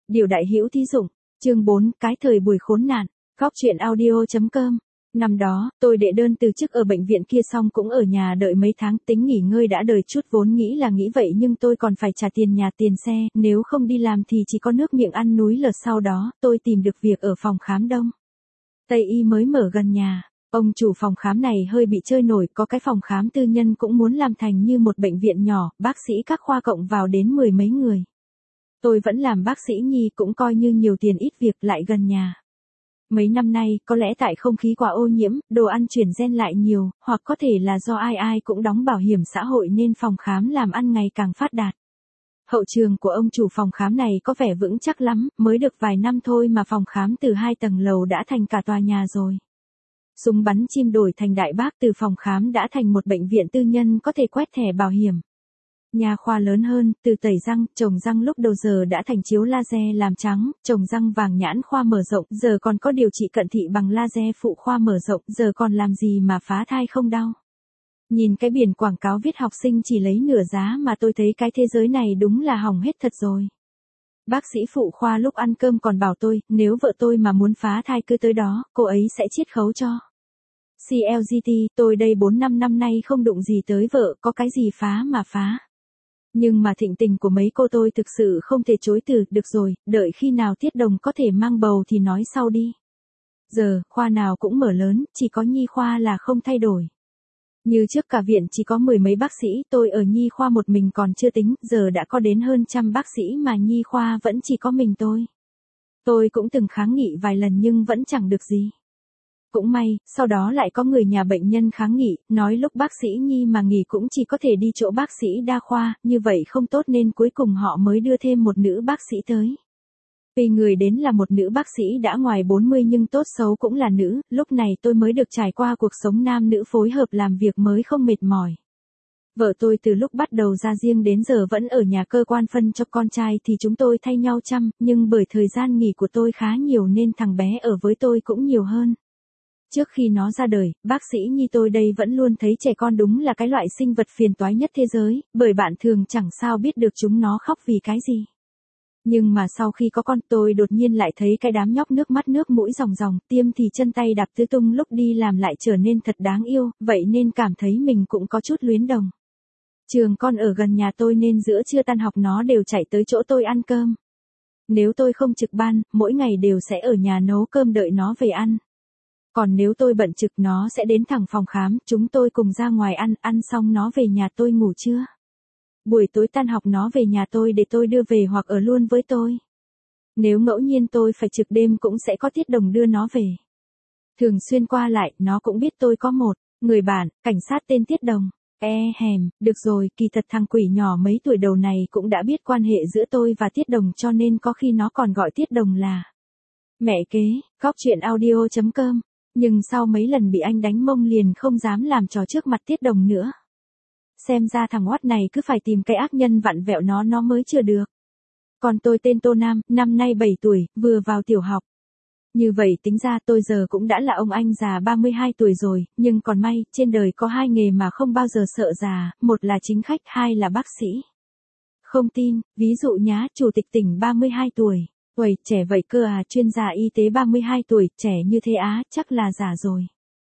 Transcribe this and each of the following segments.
Điều đại hữu thí dụng, chương 4, cái thời buổi khốn nạn, góc truyện audio.com. Năm đó, tôi đệ đơn từ chức ở bệnh viện kia xong cũng ở nhà đợi mấy tháng, tính nghỉ ngơi đã đời chút, vốn nghĩ là nghĩ vậy nhưng tôi còn phải trả tiền nhà tiền xe, nếu không đi làm thì chỉ có nước miệng ăn núi lở. Sau đó, tôi tìm được việc ở phòng khám Đông Tây Y mới mở gần nhà. Ông chủ phòng khám này hơi bị chơi nổi, có cái phòng khám tư nhân cũng muốn làm thành như một bệnh viện nhỏ, bác sĩ các khoa cộng vào đến 10 mấy người. Tôi vẫn làm bác sĩ nhi, cũng coi như nhiều tiền ít việc, lại gần nhà. Mấy năm nay, có lẽ tại không khí quá ô nhiễm, đồ ăn chuyển gen lại nhiều, hoặc có thể là do ai ai cũng đóng bảo hiểm xã hội nên phòng khám làm ăn ngày càng phát đạt. Hậu trường của ông chủ phòng khám này có vẻ vững chắc lắm, mới được vài năm thôi mà phòng khám từ 2 tầng lầu đã thành cả tòa nhà rồi. Súng bắn chim đổi thành đại bác, từ phòng khám đã thành một bệnh viện tư nhân có thể quét thẻ bảo hiểm. Nhà khoa lớn hơn, từ tẩy răng, trồng răng lúc đầu giờ đã thành chiếu laser làm trắng, trồng răng vàng nhãn khoa mở rộng, giờ còn có điều trị cận thị bằng laser phụ khoa mở rộng, giờ còn làm gì mà phá thai không đau. Nhìn cái biển quảng cáo viết học sinh chỉ lấy nửa giá mà tôi thấy cái thế giới này đúng là hỏng hết thật rồi. Bác sĩ phụ khoa lúc ăn cơm còn bảo tôi, nếu vợ tôi mà muốn phá thai cứ tới đó, cô ấy sẽ chiết khấu cho. CLGT, tôi đây 4-5 năm nay không đụng gì tới vợ, có cái gì phá mà phá. Nhưng mà thịnh tình của mấy cô tôi thực sự không thể chối từ, được rồi, đợi khi nào Tiết Đồng có thể mang bầu thì nói sau đi. Giờ, khoa nào cũng mở lớn, chỉ có nhi khoa là không thay đổi. Như trước cả viện chỉ có 10 mấy bác sĩ, tôi ở nhi khoa một mình còn chưa tính, giờ đã có đến hơn 100 bác sĩ mà nhi khoa vẫn chỉ có mình tôi. Tôi cũng từng kháng nghị vài lần nhưng vẫn chẳng được gì. Cũng may, sau đó lại có người nhà bệnh nhân kháng nghị, nói lúc bác sĩ nhi mà nghỉ cũng chỉ có thể đi chỗ bác sĩ đa khoa, như vậy không tốt nên cuối cùng họ mới đưa thêm một nữ bác sĩ tới. Vì người đến là một nữ bác sĩ đã ngoài 40 nhưng tốt xấu cũng là nữ, lúc này tôi mới được trải qua cuộc sống nam nữ phối hợp làm việc mới không mệt mỏi. Vợ tôi từ lúc bắt đầu ra riêng đến giờ vẫn ở nhà cơ quan phân cho con trai thì chúng tôi thay nhau chăm, nhưng bởi thời gian nghỉ của tôi khá nhiều nên thằng bé ở với tôi cũng nhiều hơn. Trước khi nó ra đời, bác sĩ nhi tôi đây vẫn luôn thấy trẻ con đúng là cái loại sinh vật phiền toái nhất thế giới, bởi bạn thường chẳng sao biết được chúng nó khóc vì cái gì. Nhưng mà sau khi có con tôi đột nhiên lại thấy cái đám nhóc nước mắt nước mũi ròng ròng, tiêm thì chân tay đạp tứ tung lúc đi làm lại trở nên thật đáng yêu, vậy nên cảm thấy mình cũng có chút luyến đồng. Trường con ở gần nhà tôi nên giữa trưa tan học nó đều chạy tới chỗ tôi ăn cơm. Nếu tôi không trực ban, mỗi ngày đều sẽ ở nhà nấu cơm đợi nó về ăn. Còn nếu tôi bận trực nó sẽ đến thẳng phòng khám, chúng tôi cùng ra ngoài ăn xong nó về nhà tôi ngủ trưa. Buổi tối tan học nó về nhà tôi để tôi đưa về hoặc ở luôn với tôi. Nếu ngẫu nhiên tôi phải trực đêm cũng sẽ có Tiết Đồng đưa nó về. Thường xuyên qua lại, nó cũng biết tôi có một người bạn, cảnh sát tên Tiết Đồng. Được rồi, kỳ thật thằng quỷ nhỏ mấy tuổi đầu này cũng đã biết quan hệ giữa tôi và Tiết Đồng cho nên có khi nó còn gọi Tiết Đồng là mẹ kế, góc truyện audio.com. Nhưng sau mấy lần bị anh đánh mông liền không dám làm trò trước mặt Tiết Đồng nữa. Xem ra thằng oát này cứ phải tìm cái ác nhân vặn vẹo nó mới chưa được. Còn tôi tên Tô Nam, năm nay 7 tuổi, vừa vào tiểu học. Như vậy tính ra tôi giờ cũng đã là ông anh già 32 tuổi rồi, nhưng còn may, trên đời có 2 nghề mà không bao giờ sợ già, một là chính khách, 2 là bác sĩ. Không tin, ví dụ nhá, chủ tịch tỉnh 32 tuổi. Uầy, trẻ vậy cơ à, chuyên gia y tế 32 tuổi, trẻ như thế á, chắc là già rồi.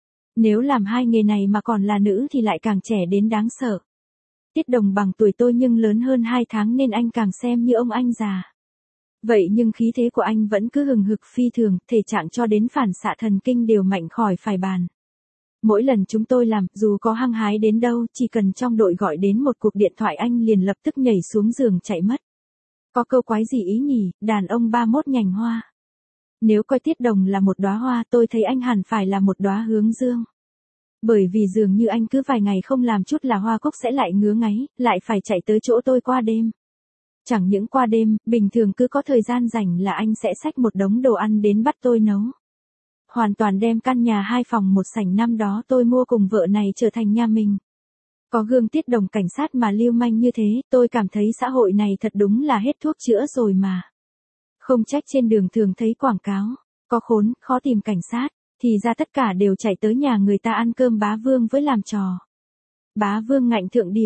Nếu làm 2 nghề này mà còn là nữ thì lại càng trẻ đến đáng sợ. Tiết Đồng bằng tuổi tôi nhưng lớn hơn 2 tháng nên anh càng xem như ông anh già. Vậy nhưng khí thế của anh vẫn cứ hừng hực phi thường, thể trạng cho đến phản xạ thần kinh đều mạnh khỏi phải bàn. Mỗi lần chúng tôi làm, dù có hăng hái đến đâu, chỉ cần trong đội gọi đến một cuộc điện thoại anh liền lập tức nhảy xuống giường chạy mất. Có câu quái gì ý nhỉ, đàn ông 31 nhành hoa. Nếu coi Tiết Đồng là một đóa hoa tôi thấy anh hẳn phải là một đóa hướng dương. Bởi vì dường như anh cứ vài ngày không làm chút là hoa cúc sẽ lại ngứa ngáy, lại phải chạy tới chỗ tôi qua đêm. Chẳng những qua đêm, bình thường cứ có thời gian rảnh là anh sẽ xách một đống đồ ăn đến bắt tôi nấu. Hoàn toàn đem căn nhà 2 phòng 1 sảnh năm đó tôi mua cùng vợ này trở thành nhà mình. Có gương Tiết Đồng cảnh sát mà lưu manh như thế, tôi cảm thấy xã hội này thật đúng là hết thuốc chữa rồi mà. Không trách trên đường thường thấy quảng cáo, có khốn, khó tìm cảnh sát, thì ra tất cả đều chạy tới nhà người ta ăn cơm bá vương với làm trò. Bá vương ngạnh thượng điều,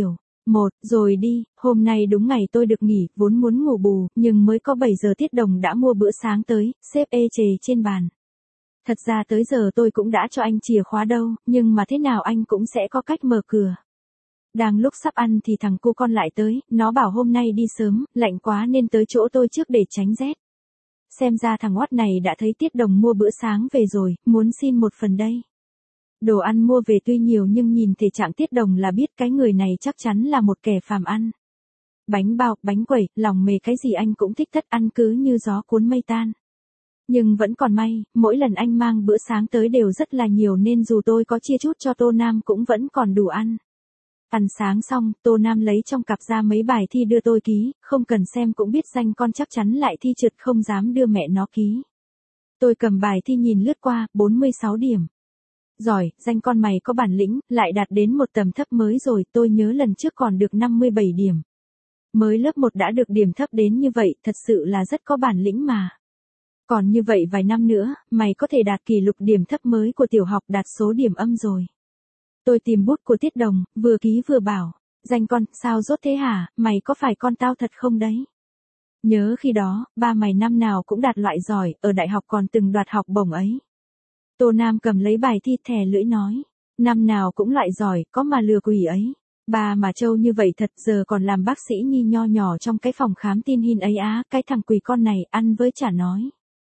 Rồi đi, hôm nay đúng ngày tôi được nghỉ, vốn muốn ngủ bù, nhưng mới có 7 giờ Tiết Đồng đã mua bữa sáng tới, xếp ê chề trên bàn. Thật ra tới giờ tôi cũng đã cho anh chìa khóa đâu, nhưng mà thế nào anh cũng sẽ có cách mở cửa. Đang lúc sắp ăn thì thằng cu con lại tới, nó bảo hôm nay đi sớm, lạnh quá nên tới chỗ tôi trước để tránh rét. Xem ra thằng oắt này đã thấy Tiết Đồng mua bữa sáng về rồi, muốn xin một phần đây. Đồ ăn mua về tuy nhiều nhưng nhìn thể trạng Tiết Đồng là biết cái người này chắc chắn là một kẻ phàm ăn. Bánh bao, bánh quẩy, lòng mề cái gì anh cũng thích thất ăn cứ như gió cuốn mây tan. Nhưng vẫn còn may, mỗi lần anh mang bữa sáng tới đều rất là nhiều nên dù tôi có chia chút cho Tô Nam cũng vẫn còn đủ ăn. Ăn sáng xong, Tô Nam lấy trong cặp ra mấy bài thi đưa tôi ký, không cần xem cũng biết danh con chắc chắn lại thi trượt không dám đưa mẹ nó ký. Tôi cầm bài thi nhìn lướt qua, 46 điểm. Giỏi, danh con mày có bản lĩnh, lại đạt đến một tầm thấp mới rồi, tôi nhớ lần trước còn được 57 điểm. Mới lớp 1 đã được điểm thấp đến như vậy, thật sự là rất có bản lĩnh mà. Còn như vậy vài năm nữa, mày có thể đạt kỷ lục điểm thấp mới của tiểu học đạt số điểm âm rồi. Tôi tìm bút của Tiết Đồng, vừa ký vừa bảo, danh con, sao dốt thế hả, mày có phải con tao thật không đấy? Nhớ khi đó, ba mày năm nào cũng đạt loại giỏi, ở đại học còn từng đoạt học bổng ấy. Tô Nam cầm lấy bài thi thè lưỡi nói, năm nào cũng loại giỏi, có mà lừa quỷ ấy. Ba mà trâu như vậy thật giờ còn làm bác sĩ nhi nho nhỏ trong cái phòng khám tin hin ấy á, cái thằng quỷ con này ăn với chả nói.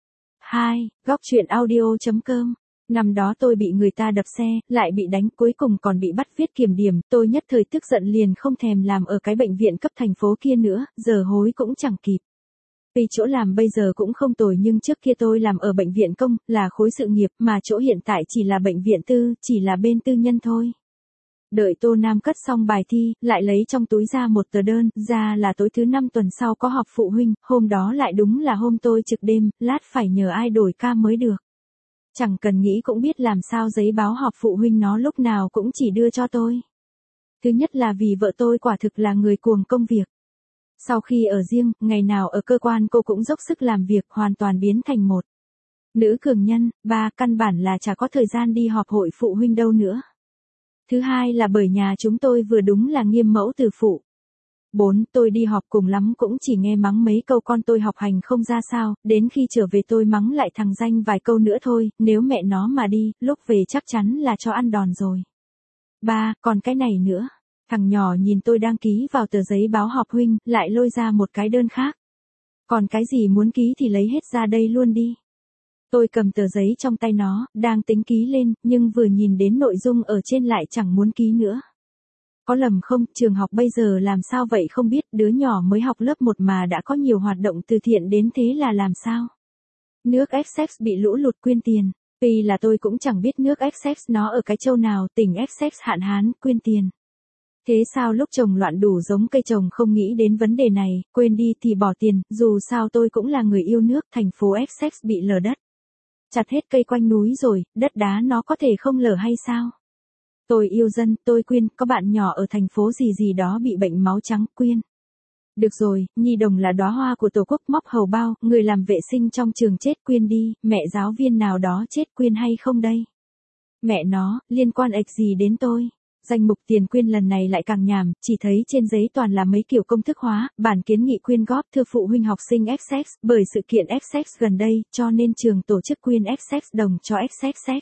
2. Góc truyện audio.com. Năm đó tôi bị người ta đập xe, lại bị đánh, cuối cùng còn bị bắt viết kiểm điểm, tôi nhất thời tức giận liền không thèm làm ở cái bệnh viện cấp thành phố kia nữa, giờ hối cũng chẳng kịp. Vì chỗ làm bây giờ cũng không tồi nhưng trước kia tôi làm ở bệnh viện công, là khối sự nghiệp, mà chỗ hiện tại chỉ là bệnh viện tư, chỉ là bên tư nhân thôi. Đợi Tô Nam cất xong bài thi, lại lấy trong túi ra một tờ đơn, ra là tối thứ 5 tuần sau có họp phụ huynh, hôm đó lại đúng là hôm tôi trực đêm, lát phải nhờ ai đổi ca mới được. Chẳng cần nghĩ cũng biết làm sao giấy báo họp phụ huynh nó lúc nào cũng chỉ đưa cho tôi. Thứ nhất là vì vợ tôi quả thực là người cuồng công việc. Sau khi ở riêng, ngày nào ở cơ quan cô cũng dốc sức làm việc, hoàn toàn biến thành một nữ cường nhân. Ba, căn bản là chả có thời gian đi họp hội phụ huynh đâu nữa. Thứ hai là bởi nhà chúng tôi vừa đúng là nghiêm mẫu từ phụ. 4. Tôi đi họp cùng lắm cũng chỉ nghe mắng mấy câu con tôi học hành không ra sao, đến khi trở về tôi mắng lại thằng Danh vài câu nữa thôi, nếu mẹ nó mà đi, lúc về chắc chắn là cho ăn đòn rồi. 3. Còn cái này nữa. Thằng nhỏ nhìn tôi đang ký vào tờ giấy báo họp huynh, lại lôi ra một cái đơn khác. Còn cái gì muốn ký thì lấy hết ra đây luôn đi. Tôi cầm tờ giấy trong tay nó, đang tính ký lên, nhưng vừa nhìn đến nội dung ở trên lại chẳng muốn ký nữa. Có lầm không, trường học bây giờ làm sao vậy không biết, đứa nhỏ mới học lớp 1 mà đã có nhiều hoạt động từ thiện đến thế là làm sao? Nước Essex bị lũ lụt quyên tiền. Tuy là tôi cũng chẳng biết nước Essex nó ở cái châu nào, tỉnh Essex hạn hán, quyên tiền. Thế sao lúc trồng loạn đủ giống cây trồng không nghĩ đến vấn đề này, quên đi thì bỏ tiền, dù sao tôi cũng là người yêu nước, thành phố Essex bị lở đất. Chặt hết cây quanh núi rồi, đất đá nó có thể không lở hay sao? Tôi yêu dân, tôi quyên, có bạn nhỏ ở thành phố gì gì đó bị bệnh máu trắng, quyên. Được rồi, nhi đồng là đóa hoa của tổ quốc, móc hầu bao, người làm vệ sinh trong trường chết quyên đi, mẹ giáo viên nào đó chết quyên hay không đây? Mẹ nó, liên quan ệch gì đến tôi? Danh mục tiền quyên lần này lại càng nhàm, chỉ thấy trên giấy toàn là mấy kiểu công thức hóa, bản kiến nghị quyên góp thưa phụ huynh học sinh Essex, bởi sự kiện Essex gần đây, cho nên trường tổ chức quyên Essex đồng cho Essex.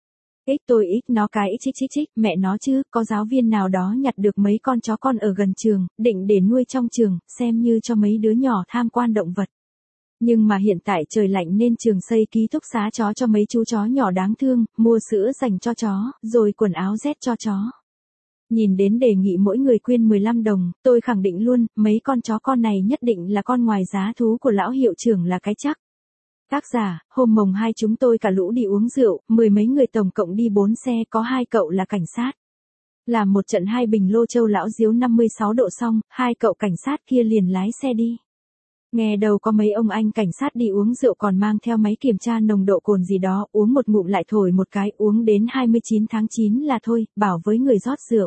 Tôi nó cái chích, mẹ nó chứ, có giáo viên nào đó nhặt được mấy con chó con ở gần trường, định để nuôi trong trường, xem như cho mấy đứa nhỏ tham quan động vật. Nhưng mà hiện tại trời lạnh nên trường xây ký túc xá chó cho mấy chú chó nhỏ đáng thương, mua sữa dành cho chó, rồi quần áo rét cho chó. Nhìn đến đề nghị mỗi người quyên 15 đồng, tôi khẳng định luôn, mấy con chó con này nhất định là con ngoài giá thú của lão hiệu trưởng là cái chắc. Tác giả, hôm mồng 2 chúng tôi cả lũ đi uống rượu, 10 mấy người tổng cộng đi 4 xe, có 2 cậu là cảnh sát. Làm một trận 2 bình lô châu lão diếu 56 độ xong, 2 cậu cảnh sát kia liền lái xe đi. Nghe đầu có mấy ông anh cảnh sát đi uống rượu còn mang theo máy kiểm tra nồng độ cồn gì đó, uống một ngụm lại thổi một cái, uống đến 29 tháng 9 là thôi, bảo với người rót rượu.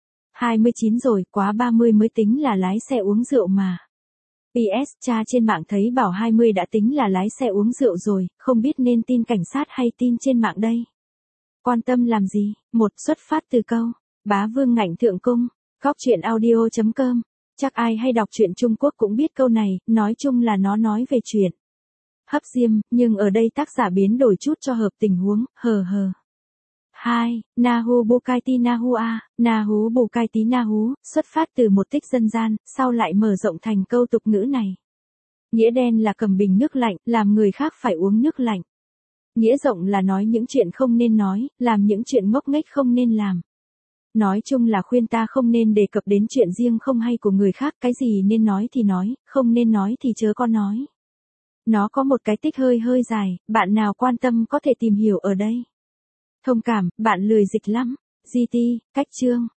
29 rồi, quá 30 mới tính là lái xe uống rượu mà. PS, cha trên mạng thấy bảo 20 đã tính là lái xe uống rượu rồi, không biết nên tin cảnh sát hay tin trên mạng đây. Quan tâm làm gì? Một, xuất phát từ câu, bá vương ngạnh thượng cung. Góc chuyện audio.com. Chắc ai hay đọc truyện Trung Quốc cũng biết câu này, nói chung là nó nói về chuyện hấp diêm, nhưng ở đây tác giả biến đổi chút cho hợp tình huống, hờ hờ. 2. Nahu Bukaiti Nahua, Nahu Bukaiti Nahu, xuất phát từ một tích dân gian, sau lại mở rộng thành câu tục ngữ này. Nghĩa đen là cầm bình nước lạnh, làm người khác phải uống nước lạnh. Nghĩa rộng là nói những chuyện không nên nói, làm những chuyện ngốc nghếch không nên làm. Nói chung là khuyên ta không nên đề cập đến chuyện riêng không hay của người khác, cái gì nên nói thì nói, không nên nói thì chớ có nói. Nó có một cái tích hơi dài, bạn nào quan tâm có thể tìm hiểu ở đây. Thông cảm, bạn lười dịch lắm. GT, cách chương.